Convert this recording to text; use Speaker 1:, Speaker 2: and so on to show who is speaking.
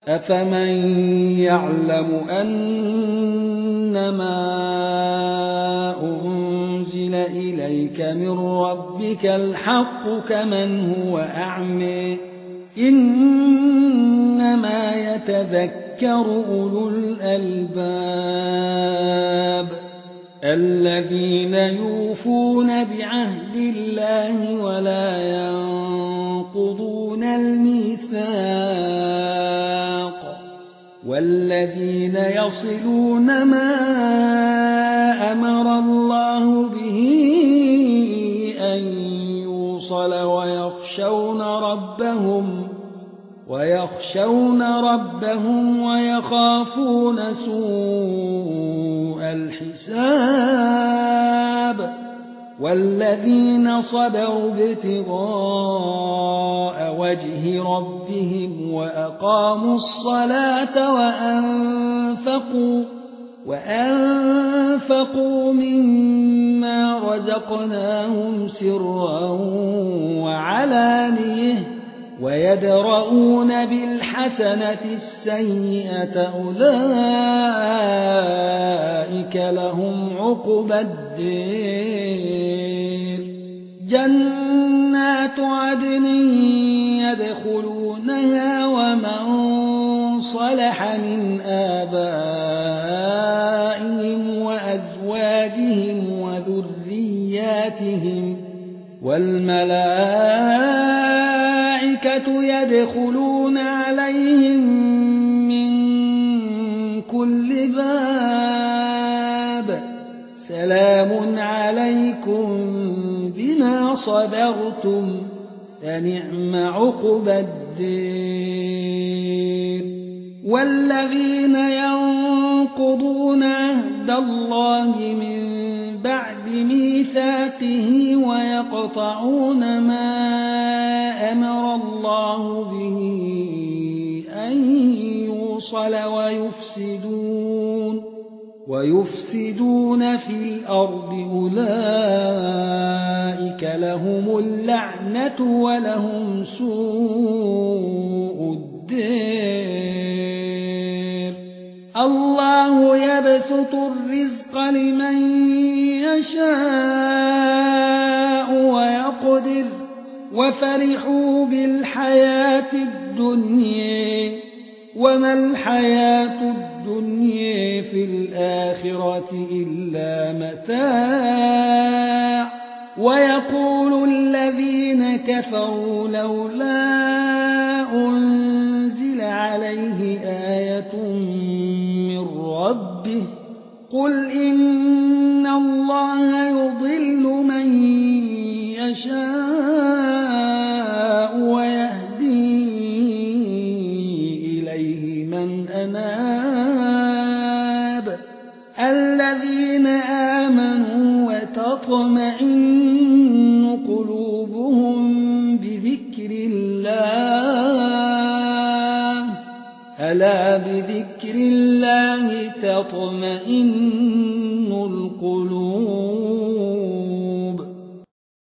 Speaker 1: أفمن يعلم أنما أنزل إليك من ربك الحق كمن هو أعمى إنما يتذكر أولو الألباب الذين يوفون بعهد الله ولا ينقضون الميثاق والذين يصلون ما أمر الله به أن يوصل ويخشون ربهم ويخافون سوء الحساب والذين صبروا ابتغاء وجه ربهم وأقاموا الصلاة وأنفقوا مما رزقناهم سرا وعلانية ويدرؤون بالحسنة السيئة أولئك لهم عقبى الدير جنات عدن يدخلونها ومن صلح من آبائهم وأزواجهم وذرياتهم والملائكة يدخلون عليهم من كل باب سلام عليكم بما صبرتم فنعم عقبى الدير والذين ينقضون عهد الله من بعد ميثاقه ويقطعون ما أمر الله به أن يوصل ويفسدون في الأرض أولئك لهم اللعنة ولهم سوء الدير الله يبسط الرزق لمن يشاء ويقدر وفرحوا بالحياة الدنيا وما الحياة الدنيا في الآخرة إلا متاع ويقول الذين كفروا لولا أنزل عليه آية من ربه قل إن الله يضل من يشاء ويهدي إليه من أناب الذين آمنوا وتطمئن قلوبهم بذكر الله ألا بذكر الله تطمئن القلوب